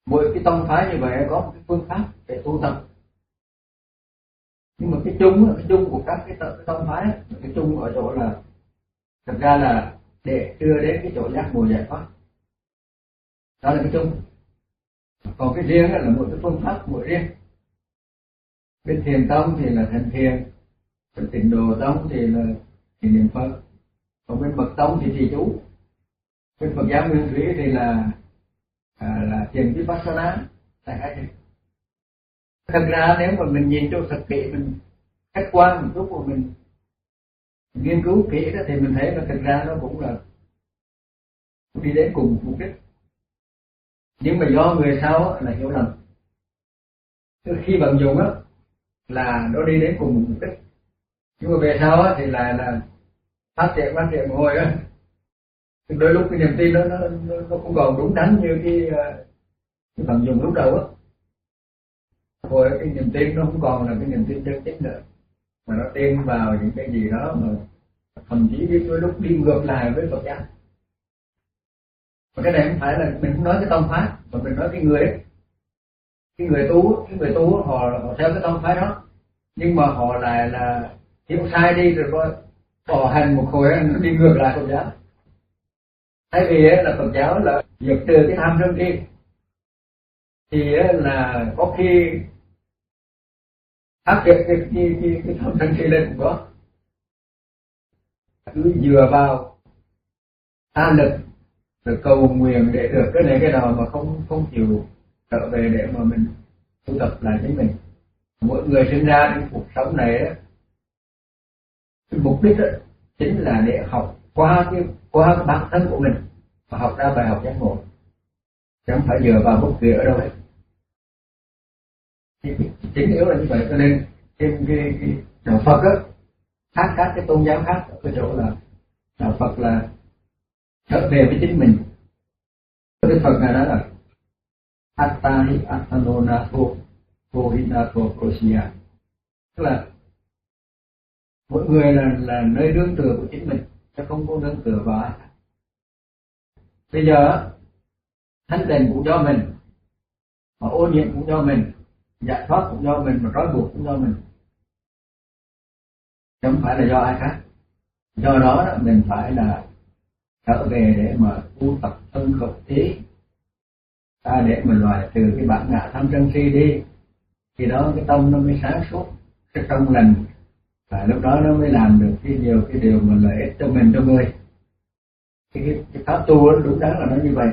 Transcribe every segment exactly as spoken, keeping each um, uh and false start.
Mỗi cái tông phái như vậy có một cái phương pháp để tu tập, nhưng mà cái chung cái chung của các cái tông phái, cái chung ở chỗ là thực ra là để đưa đến cái chỗ giác ngộ giải thoát, đó là cái chung. Còn cái riêng là một cái phương pháp mỗi riêng. Bên Thiền tông thì là thành thiền, bên Tịnh Độ tông thì là thiền niệm Phật, còn bên Mật tông thì trì chú, bên Phật giáo Nguyên Thủy thì là à, là thiền Vipassana, là hai thứ. Thật ra nếu mà mình nhìn cho thật kỹ, mình khách quan một chút mà mình nghiên cứu kỹ đó, thì mình thấy là thực ra nó cũng là đi đến cùng mục đích. Nhưng mà do người sau là hiểu lầm, khi vận dụng á là nó đi đến cùng mục đích, nhưng mà về sau á thì là là phát triển phát triển một hồi á, đôi lúc cái niềm tin nó nó nó không còn đúng đắn như cái cái vận dụng lúc đầu á, rồi cái niềm tin nó không còn là cái niềm tin chân chính nữa, mà nó tin vào những cái gì đó mà thậm chí biết đôi lúc đi ngược lại với Phật giáo. Và cái này không phải là mình không nói cái tông phái, mà mình nói cái người ấy, cái người tu, cái người tu họ, họ theo cái tông phái đó, nhưng mà họ lại là hiểu sai đi rồi coi bỏ hành một hồi nó đi ngược lại Phật giáo. Thay vì là Phật giáo là diệt trừ cái tham sân si, thì là có khi phát triển cái cái cái, cái tham sân si lên cũng có, cứ dựa vào tha lực rồi cầu nguyện để được cái này cái nào mà không không chịu trở về để mà mình tu tập lại chính mình. Mỗi người sinh ra trong cuộc sống này đó, cái mục đích đó chính là để học qua cái qua cái bản thân của mình và học ra bài học giác ngộ, chứ không phải dựa vào bất kỳ ở đâu hết. Chính yếu là như vậy, cho nên trên cái, cái đạo Phật á khác các cái tôn giáo khác ở cái chỗ là đạo Phật là trở về với chính mình. Cái Phật này đó là Atta hi Attanonatho Kohinato Prosiya, tức là mỗi người là là nơi nương tựa của chính mình, chứ không có nương tựa vào ai. Bây giờ thanh tịnh cũng do mình, mà ô nhiễm cũng do mình, giải thoát cũng do mình, mà trói buộc cũng do mình, chứ không phải là do ai khác. Do đó mình phải là trở về để mà tu tập thân khẩu ý ta, để mình loại trừ cái bản ngã tham sân si đi, thì đó cái tâm nó mới sáng suốt, cái trong lành, và lúc đó nó mới làm được cái nhiều cái điều mà lợi ích cho mình, cho người. Cái, cái, cái pháp tu đó, đúng đắn là nó như vậy.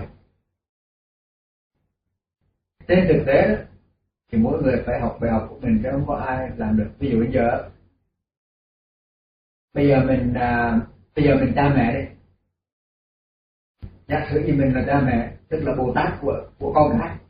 Trên thực tế thì mỗi người phải học bài học của mình, chứ không có ai làm được. Ví dụ bây giờ bây giờ mình à, bây giờ mình cha mẹ đi, giả sử như mình là cha mẹ, tức là Bồ Tát của của con cái.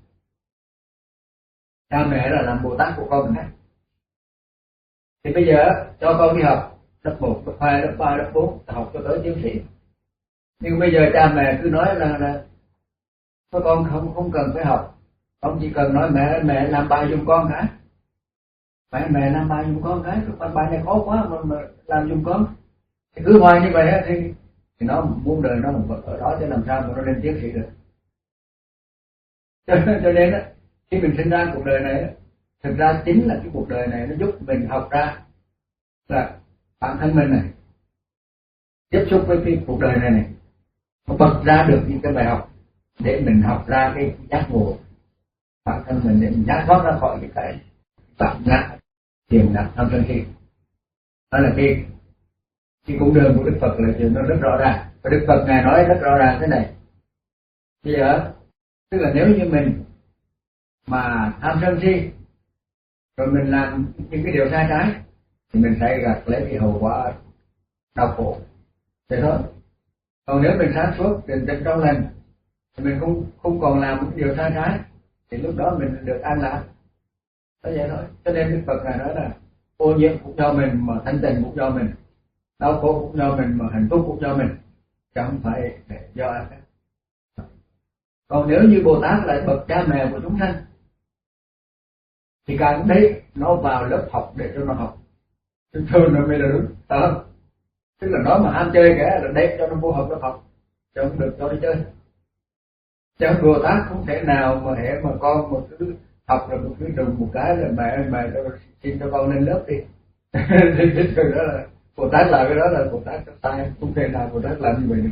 Cha mẹ là làm Bồ Tát của con cái. Thì bây giờ cho con đi học lớp một, lớp hai, lớp ba, lớp bốn, học cho tới tiến sĩ. Nhưng bây giờ cha mẹ cứ nói là là các con không không cần phải học, con chỉ cần nói mẹ mẹ làm bài giùm con hả? Mẹ mẹ làm bài giùm con cái, cái bài này khó quá mà, mà làm giùm con. Thì cứ hoài như vậy thì thì nó muốn đời nó vẫn ở đó, chứ làm sao mà nó lên tiến sĩ được. Cho, cho nên á, khi mình sinh ra cuộc đời này, thực ra chính là cái cuộc đời này nó giúp mình học ra là bản thân mình này, tiếp xúc với cái cuộc đời này này, nó bật ra được những cái bài học để mình học ra cái giác ngộ bản thân mình, để mình giải thoát ra khỏi cái cái bản ngã thiền nặng tham sân si. Đó là cái cái cung đường của Đức Phật là chuyện nó rất rõ ràng. Và Đức Phật ngài nói rất rõ ràng thế này: bây giờ tức là nếu như mình mà tham sân si rồi mình làm những cái điều sai trái thì mình sẽ gặt lấy cái hậu quả đau khổ thế thôi. Còn nếu mình sáng suốt, định tĩnh trong lành thì mình không không còn làm những điều sai trái, thì lúc đó mình được an lạc. Đó vậy thôi. Cho nên Đức Phật ngài nói là ô nhiễm cũng do mình, mà thanh tịnh cũng do mình, đau khổ cũng do mình, mà hạnh phúc cũng do mình, chứ không phải do ai khác. Còn nếu như Bồ Tát lại bậc cha mẹ của chúng sanh thì càng thấy nó vào lớp học để cho nó học, thường thường nó mới là đúng, phải không? Tức là nó mà ham chơi cả là đem cho nó vô học lớp học, chứ không được cho đi chơi. Chứ Bồ Tát không thể nào mà hễ mà con một cứ học rồi một cứ đùng một cái là mẹ mẹ cho xin cho con lên lớp đi. Thì cái chuyện đó là Bồ Tát làm cái đó là Bồ Tát sai, không thể nào Bồ Tát làm như vậy được.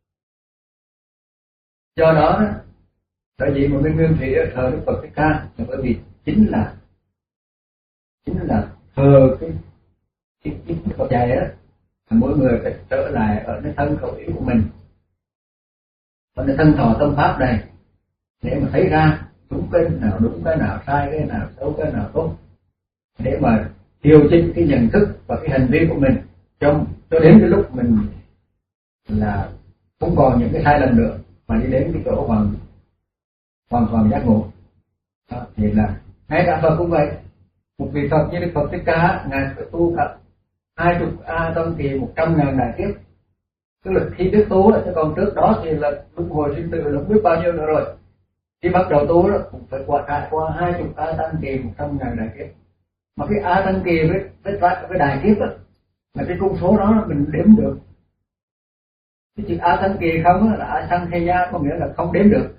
Do đó sở dĩ mà bên Nguyên Thủy thờ Đức Phật Thích Ca là bởi vì chính là chính là thờ cái cái cái Phật dạy đó, mỗi người phải trở lại ở cái thân khẩu ý của mình, ở cái thân thọ tâm pháp này để mà thấy ra đúng cái nào đúng cái nào sai, cái nào xấu cái nào tốt, để mà điều chỉnh cái nhận thức và cái hành vi của mình trong cho đến cái lúc mình là không còn những cái sai lầm nữa mà đi đến cái chỗ hoàn hoàn toàn giác ngộ. Đó, thì là ngay cả Phật cũng vậy. Một vị Phật như Đức Phật Thích Ca, ngài phải tu cả hai chục a tăng kỳ một trăm ngàn đại kiếp. Tức là khi biết tu chứ còn trước đó thì là luân hồi sinh tử là không biết bao nhiêu nữa rồi. Khi bắt đầu tu đó cũng phải qua trải qua hai chục a tăng kỳ một trăm ngàn đại kiếp. Mà cái a tăng kỳ với với với đại kiếp đó, là cái con số đó mình đếm được. Cái chữ a tăng kỳ không là a tăng thế gia, có nghĩa là không đếm được.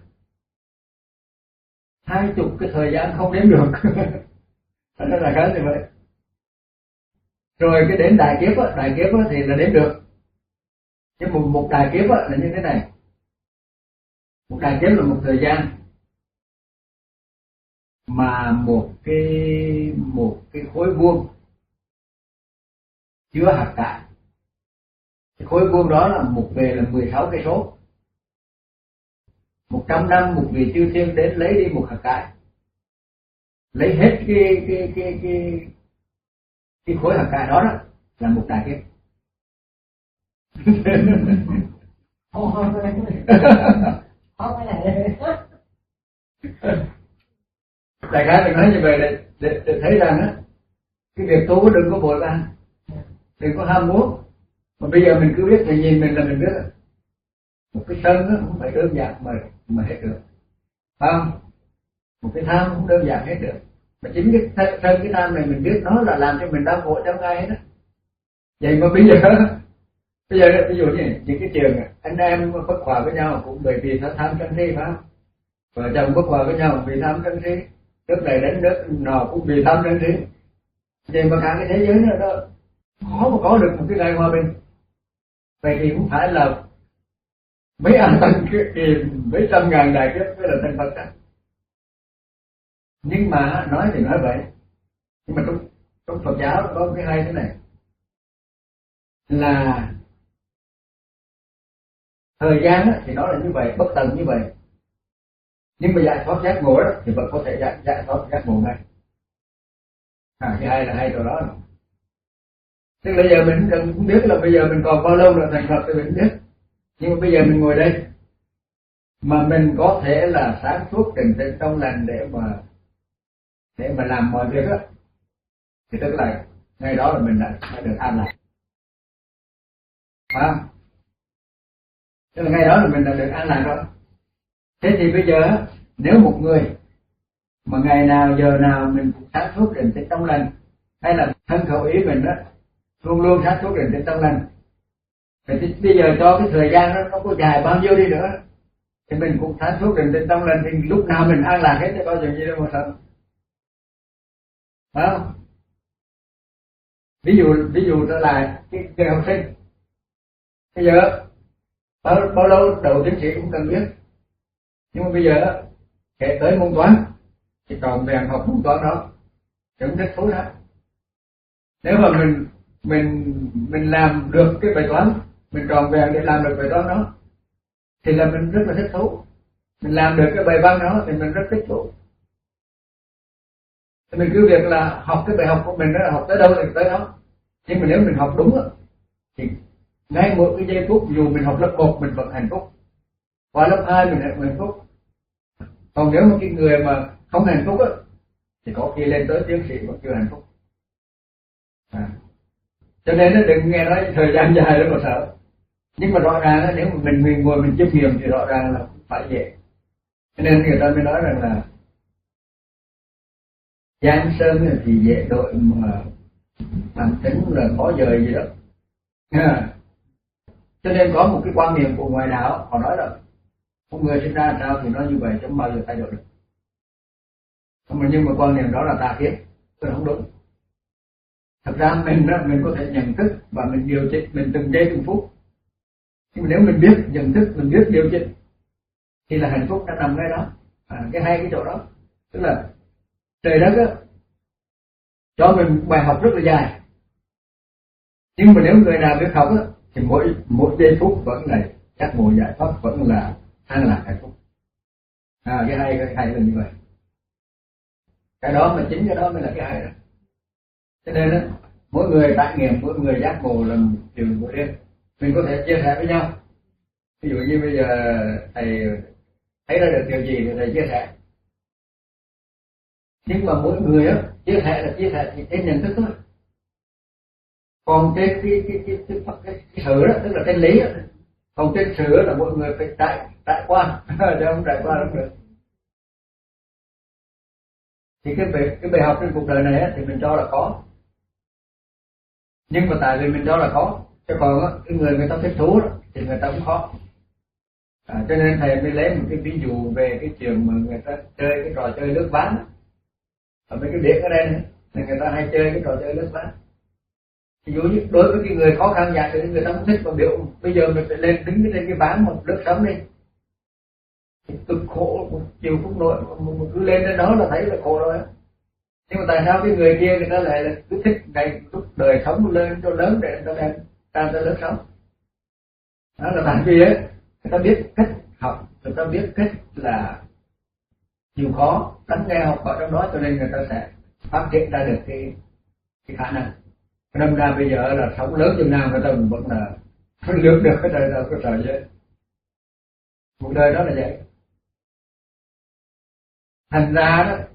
Hai chục cái thời gian không đếm được. Đó là cái như vậy. Rồi cái đến đại kiếp á, đại kiếp á thì là đếm được. Nhưng một, một đại kiếp á là như thế này. Một đại kiếp là một thời gian mà một cái một cái khối vuông chứa hạt cải. Cái khối vuông đó là một về là mười sáu cây số. Một trăm năm một vị chư thiên đến lấy đi một hạt cải, lấy hết cái cái cái cái cái khối hạt cải đó đó là một đại kiếp. Đại khái mình nói như vậy để, để, để thấy rằng á, cái việc tu đừng có vội vàng, đừng có ham muốn. Mà bây giờ mình cứ biết thì nhìn mình là mình biết. Một cái sân á không phải đơn giản mà mà hết được, phải không? Một cái tham không đơn giản hết được. Mà chính cái sân cái tham này mình biết nó là làm cho mình đau khổ trong ngay hết á. Vậy mà bây giờ bây giờ ví dụ như những cái trường anh em bất hòa với nhau cũng bởi vì nó tham sân si, phải không? Vợ chồng bất hòa với nhau vì tham sân si, nước này đánh nước nọ cũng vì tham sân si. Vậy mà cả cái thế giới này đó khó mà có được một cái ngày hòa bình. Vậy thì cũng phải là mấy anh tăng kỳ mấy trăm ngàn đại kiếp mới là thành Phật đó. Nhưng mà nói thì nói vậy, nhưng mà trong trong Phật giáo có cái hay thế này là thời gian thì nó là như vậy, bất tận như vậy, nhưng mà giải thoát giác ngộ đó thì vẫn có thể giải, giải thoát giác ngộ ngay. À, cái hay là hay chỗ đó. Tức là bây giờ mình không biết là bây giờ mình còn bao lâu là thành Phật thì mình biết, nhưng mà bây giờ mình ngồi đây mà mình có thể là sáng suốt tỉnh tĩnh trong lành để mà để mà làm mọi việc đó, thì tức là ngay đó là mình đã, đã được an lạc, phải không? Tức là ngay đó là mình đã được an lạc rồi. Thế thì bây giờ nếu một người mà ngày nào giờ nào mình cũng sáng suốt tỉnh tĩnh trong lành, hay là thân khẩu ý mình đó luôn luôn sáng suốt tỉnh tĩnh trong lành, thì bây giờ cho cái thời gian đó nó có dài bao nhiêu đi nữa thì mình cũng sáng suốt tỉnh tĩnh trong lành, thì lúc nào mình an lạc hết, thì bao giờ gì đâu mà sợ, phải không? Ví dụ ví dụ trở lại cái người học sinh bây giờ bao, bao lâu đầu tiến sĩ cũng cần biết, nhưng mà bây giờ kể tới môn toán thì còn bèn học môn toán đó chẳng thích thú đó. Nếu mà mình mình mình làm được cái bài toán, mình tròn vẹn để làm được bài toán đó thì là mình rất là thích thú. Mình làm được cái bài văn đó thì mình rất thích thú. Thì mình cứ việc là học cái bài học của mình đó, là học tới đâu thì tới đó. Nhưng mà nếu mình học đúng đó, thì ngay một cái giây phút dù mình học lớp một mình vẫn hạnh phúc, qua lớp hai mình vẫn hạnh phúc. Còn nếu mà cái người mà không hạnh phúc á thì có khi lên tới tiến sĩ vẫn chưa hạnh phúc. À. Cho nên nó đừng nghe nói thời gian dài đó mà sợ. Nhưng mà rõ ràng nếu mà mình mình ngồi mình chiêm nghiệm thì rõ ràng là phải dễ. Cho nên người ta mới nói rằng là Giang Sơn thì dễ đội mà bản tính là khó dời gì đó. À. Cho nên có một cái quan niệm của ngoại đạo, họ nói là Một người sinh ra sao thì nó như vậy, chẳng bao giờ thay đổi được. Mà nhưng mà quan niệm đó là tà kiến, tôi không đúng. Thật ra mình đó, mình có thể nhận thức và mình điều chỉnh, mình từng giây từng phút. Nhưng mà nếu mình biết nhận thức, mình biết điều chỉnh thì là hạnh phúc đã nằm ngay đó. À, cái hay cái chỗ đó, tức là trời đất á cho mình bài học rất là dài. Nhưng mà nếu người nào biết học á thì mỗi một giây phút vẫn là giác ngộ giải thoát, vẫn là an lạc hạnh phúc. À, cái hay cái hay là như vậy. Cái đó mà chính cái đó mới là cái hay đó. Cho nên đó, mỗi người trải nghiệm, mỗi người giác ngộ là một điều của riêng. Mình có thể chia sẻ với nhau. Ví dụ như bây giờ thầy thấy ra được điều gì thì thầy chia sẻ. Nhưng mà mỗi người á chia sẻ là chia sẻ thì trên nhận thức thôi. Còn trên cái cái cái cái, cái, cái, cái sự đó, tức là trên lý đó. Còn trên sự là mọi người phải trải trải qua, chứ không trải qua không được. Thì cái bài, cái bài học trên cuộc đời này á, thì mình cho là có. Nhưng mà tại vì mình cho là có, chứ còn á, cái người người ta thích thú đó, thì người ta cũng khó. À, cho nên thầy mới lấy một cái ví dụ về cái chuyện mà người ta chơi cái trò chơi lướt ván. Ở mấy cái biển ở đây này, thì người ta hay chơi cái trò chơi lướt ván. Ví dụ như đối với cái người khó khăn dạng thì người ta cũng thích, mà biểu bây giờ mình phải lên đứng lên cái ván một lướt sóng đi. Thì cực khổ, một chiều không nổi, mà cứ lên đến đó là thấy là khổ rồi. Nhưng mà tại sao cái người kia người ta lại là cứ thích ngày lúc đời sống lên cho lớn để người ta đem ra tới lớp sống. Đó là tại vì ấy, người ta biết cách học, người ta biết cách là chịu khó, lắng nghe học ở trong đó, cho nên người ta sẽ phát triển ra được cái cái khả năng. Nên ra bây giờ là sống lớn chừng nào người ta vẫn là lướt được cái đời đâu có sợ gì. Cuộc đời đó là vậy. Thành ra đó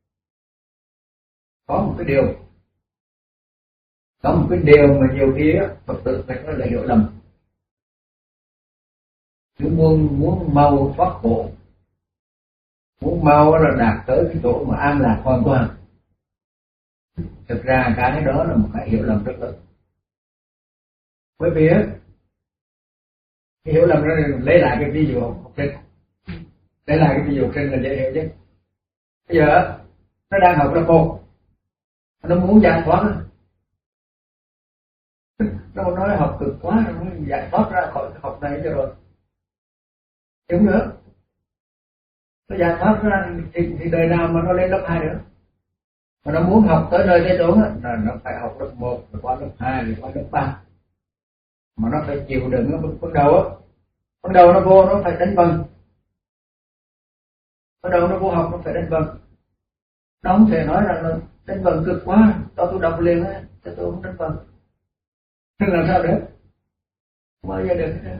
có một cái điều, có một cái điều mà nhiều khi á Phật tử phải nói là hiểu lầm. Nếu muốn muốn mau thoát khổ, muốn mau là đạt tới cái chỗ mà an lạc hoàn toàn, thực ra cái đó là một cái hiểu lầm rất lớn. Bởi vì á, cái hiểu lầm đó lấy lại cái ví dụ học sinh, lấy lại cái ví dụ học sinh là dễ hiểu chứ. Bây giờ nó đang học lớp một, nó muốn giải thoát, nó nói học cực quá, nó muốn giải thoát ra khỏi cái học này cho rồi, đúng nữa. Nó giải thoát ra thì, thì đời nào mà nó lên lớp hai nữa. Mà nó muốn học tới nơi tới chốn là nó phải học lớp một, rồi qua lớp hai, rồi qua lớp ba. Mà nó phải chịu đựng nó bắt đầu á. Bắt đầu nó vô nó phải đánh vần. Bắt đầu nó vô học nó phải đánh vần. Nó không thể nói rằng là đánh vần cực quá, cho tôi đọc liền á, cho tôi không đánh vần. Nhưng làm sao được? Không bao giờ được hết.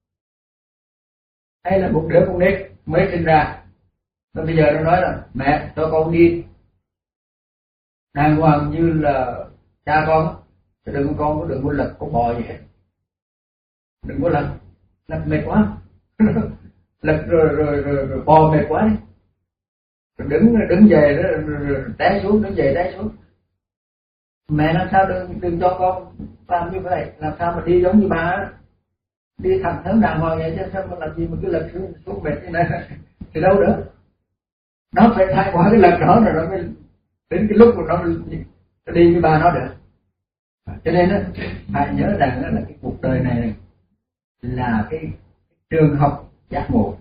Hay là một đứa con nít mới sinh ra, nó bây giờ nó nói là mẹ cho con đi đàng hoàng như là cha con, chứ đừng con có đừng có lật có bò gì hết, đừng có lật lật mệt quá. Lật rồi rồi rồi, rồi bò mệt quá đi, rồi đứng đứng về đó rồi, rồi té xuống, đứng về té xuống. Mẹ làm sao đừng đừng cho con làm như vậy, làm sao mà đi giống như ba đi thẳng thắn đàng hoàng vậy, chứ sao mà làm gì mà cứ lật xuống, xuống mệt như này thì đâu được. Nó phải thay qua cái lật đó rồi nó mới đến cái lúc mà nó, nó đi với ba nó được. Cho nên đó, phải nhớ rằng đó là cái cuộc đời này là cái trường học giác ngộ.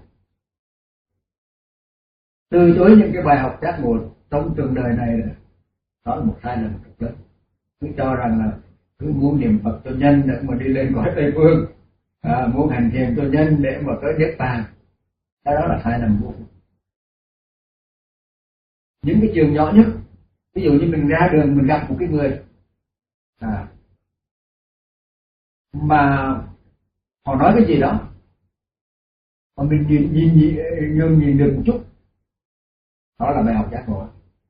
Từ chối những cái bài học giác ngộ trong trường đời này đó là một sai lầm rất lớn. Cứ cho rằng là cứ muốn niệm Phật cho nhân để mà đi lên cõi Tây Phương, à, muốn hành thiền cho nhân để mà tới niết bàn, cái đó là sai lầm vô cùng. Những cái trường nhỏ nhất, ví dụ như mình ra đường mình gặp một cái người à, mà họ nói cái gì đó mà mình nhìn nhìn nhìn, nhìn, nhìn được một chút, đó là bài học giác ngộ.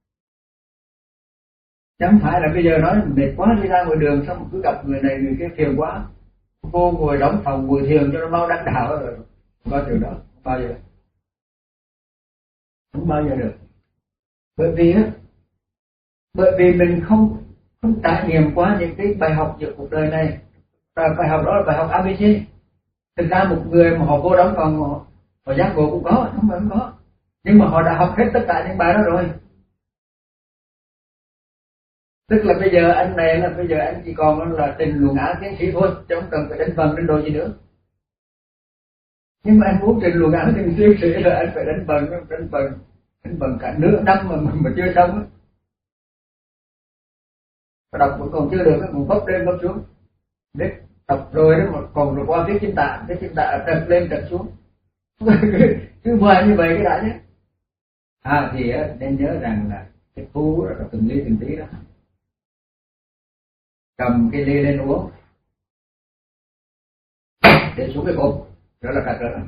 Chẳng phải là bây giờ nói mệt quá đi ra ngoài đường xong cứ gặp người này người kia phiền quá, cô ngồi đóng phòng ngồi thiền cho nó mau đắc đạo rồi, không bao giờ đó, không bao giờ, không bao giờ được. Bởi vì á, bởi vì mình không không trải nghiệm qua những cái bài học giữa cuộc đời này. Và bài học đó là bài học a bê xê. Thực ra một người mà họ vô đóng phòng họ, Họ giác ngộ cũng có, không phải không có, nhưng mà họ đã học hết tất cả những bài đó rồi. Tức là bây giờ anh này là bây giờ anh chỉ còn là trình luận án tiến sĩ thôi, chứ không cần phải đánh vần đánh đồ gì nữa. Nhưng mà anh muốn trình luận án tiến sĩ là anh phải đánh vần, đánh vần, đánh vần cả nửa năm mà mà, mà chưa xong á. Và đọc vẫn còn chưa được, còn bấp lên bấp xuống. Biết đọc rồi đó mà còn rồi qua viết chính tả, viết chính tả trật lên trật xuống. Cứ hoài như vậy cái đã nhé. À thì nên nhớ rằng là cái tu là từng ly từng tí đó. Cầm cái ly lên uống, để xuống cái cột, đó là cắt rồi.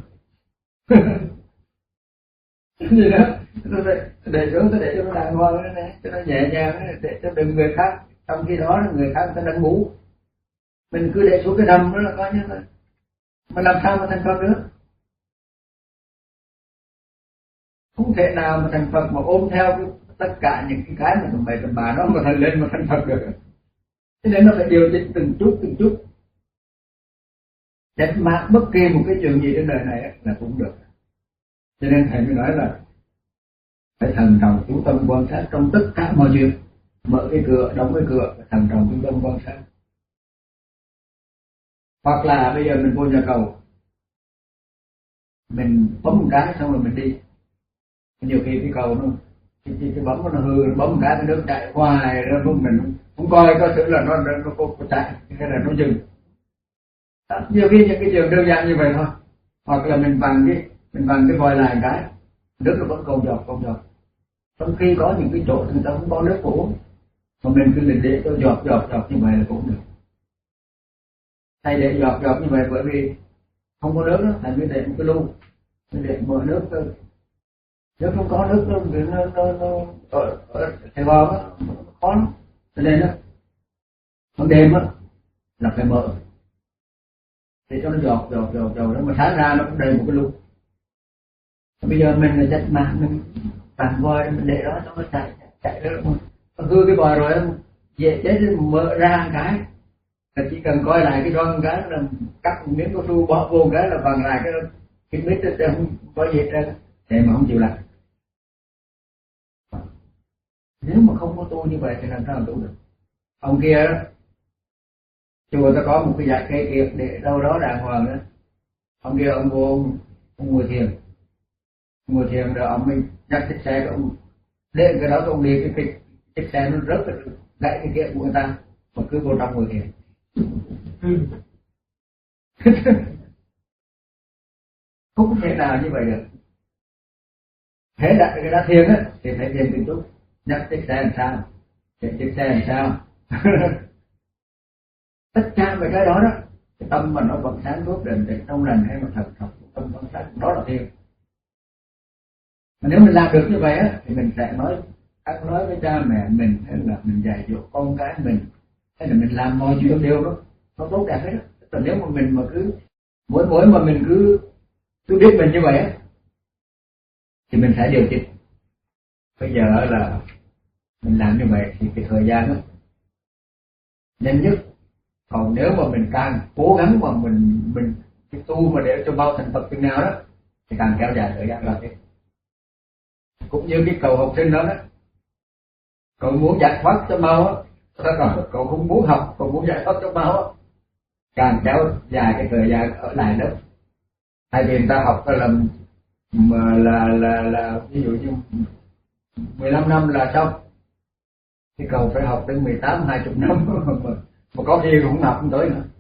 Gì đó, để, để xuống, để cho nó đàng hoàng đó này, cho nó nhẹ nhàng, để cho đừng người khác. Trong khi đó người khác người ta đang ngủ, mình cứ để xuống cái đầm đó là coi như là, mà làm sao mà thành Phật nữa? Không thể nào mà thành Phật mà ôm theo tất cả những cái cái mà tầm bậy tầm bạ đó mà thành lên mà thành Phật được. Cho nên nó phải điều chỉnh từng chút từng chút. Để mà bất kỳ một cái chuyện gì trên đời này là cũng được. Cho nên thầy mới nói là phải thần trọng chú tâm quan sát trong tất cả mọi chuyện. Mở cái cửa, đóng cái cửa, thần trọng chú tâm quan sát. Hoặc là bây giờ mình vô nhà cầu, mình bấm một cái xong rồi mình đi. Nhiều khi cái cầu nó cái, cái, cái bấm nó hư, nó bấm một cái cái nước chạy hoài, nó không mình không coi có sự là nó nó nó, nó, nó chạy hay là nó dừng. Đó, nhiều khi những cái trường đơn giản như vậy thôi. Hoặc là mình bằng cái mình bằng cái vòi lại cái nước nó vẫn còn giọt còn giọt. Trong khi có những cái chỗ người ta không có nước uống, mà mình cứ để để cho giọt giọt giọt như vậy là cũng được. Hay để giọt giọt như vậy bởi vì không có nước đó, thành mới để một cái lu, mới để mở nước thôi. Nếu không có nước nó nó nó, nó ở ở Sài Gòn á khó lắm. Cho nên á ban đêm á là phải mở để cho nó giọt giọt giọt giọt đó, mà sáng ra nó cũng đầy một cái lu. Bây giờ mình là chặt mạng mình tàn vòi mình để đó cho nó chạy chạy đó, nó hư cái vòi rồi dễ chết mở ra cái là chỉ cần coi lại cái đoan cái là cắt một miếng cao su bỏ vô cái là bằng lại cái cái mít nó không có gì hết, thế mà không chịu làm. Nếu mà không có tu như vậy thì làm sao mà tu được? Ông kia đó, chùa ta có một cái dải cây kiệt để đâu đó đàng hoàng đó. Ông kia ông vô ông, ông ngồi thiền, ngồi thiền rồi ông mình dắt chiếc xe của ông lên cái đó ông đi cái cái chiếc xe nó rớt gãy cái kia của người ta mà cứ vô trong ngồi thiền. Không thể nào như vậy được. Thế đặt cái đã thiền á thì phải thiền từng chút. Nhắc chiếc xe làm sao, chiếc xe làm sao. Tất cả về cái đó đó, cái tâm mà nó vẫn sáng suốt định tĩnh trong lành hay mà thật thật tâm vẫn sáng, đó là thiền. Mà nếu mình làm được như vậy á thì mình sẽ nói ăn nói với cha mẹ mình, hay là mình dạy dỗ con cái mình, hay là mình làm mọi chuyện đều đó nó tốt đẹp hết đó. Tức là nếu mà mình mà cứ mỗi mỗi mà mình cứ cứ biết mình như vậy á thì mình sẽ điều chỉnh. Bây giờ là mình làm như vậy thì cái thời gian đó nhanh nhất. Còn nếu mà mình càng cố gắng mà mình mình cái tu mà để cho bao thành Phật chừng nào đó thì càng kéo dài thời gian là thế. Cũng như cái cầu học sinh đó đó, cậu muốn giải thoát cho mau á, cậu, cậu không muốn học, cậu muốn giải thoát cho mau á, càng kéo dài cái thời gian ở lại đó. Thay vì người ta học là mà là là là ví dụ như mười lăm năm là xong, thì cậu phải học đến mười tám hai mươi năm mà, mà có khi cũng học không tới nữa.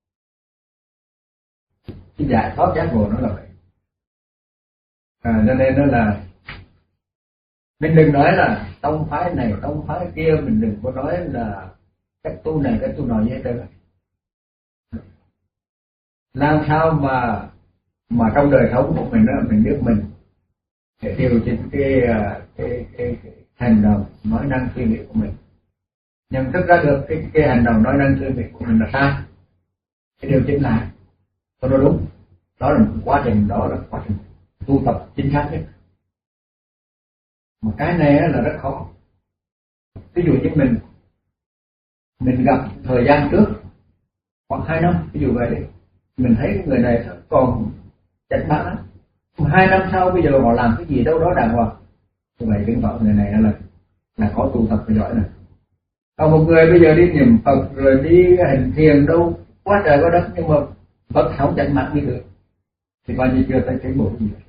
Cái giải thoát giác ngộ nó là vậy. À, cho nên đó là mình đừng nói là tông phái này tông phái kia, mình đừng có nói là cách tu này cách tu nọ như thế. Làm sao mà mà trong đời sống của mình đó mình biết mình để điều chỉnh cái cái, cái, cái hành động nói năng suy nghĩ của mình, nhận thức ra được cái cái hành động nói năng suy nghĩ của mình là sai, để điều chỉnh lại cho nó đúng. Đó là một quá trình, đó là quá trình tu tập chính xác nhất. Mà cái này là rất khó. Ví dụ như mình mình gặp thời gian trước khoảng hai năm, ví dụ vậy đi, mình thấy người này còn chạch bã, hai năm sau bây giờ họ làm cái gì đâu đó đàng hoàng. Như vậy chứng tỏ người này là là có tu tập giỏi này. Còn một người bây giờ đi niệm Phật rồi đi hành thiền đâu quá trời quá đất, nhưng mà Phật không chẳng mặt đi được thì coi như chưa thấy tiến bộ gì.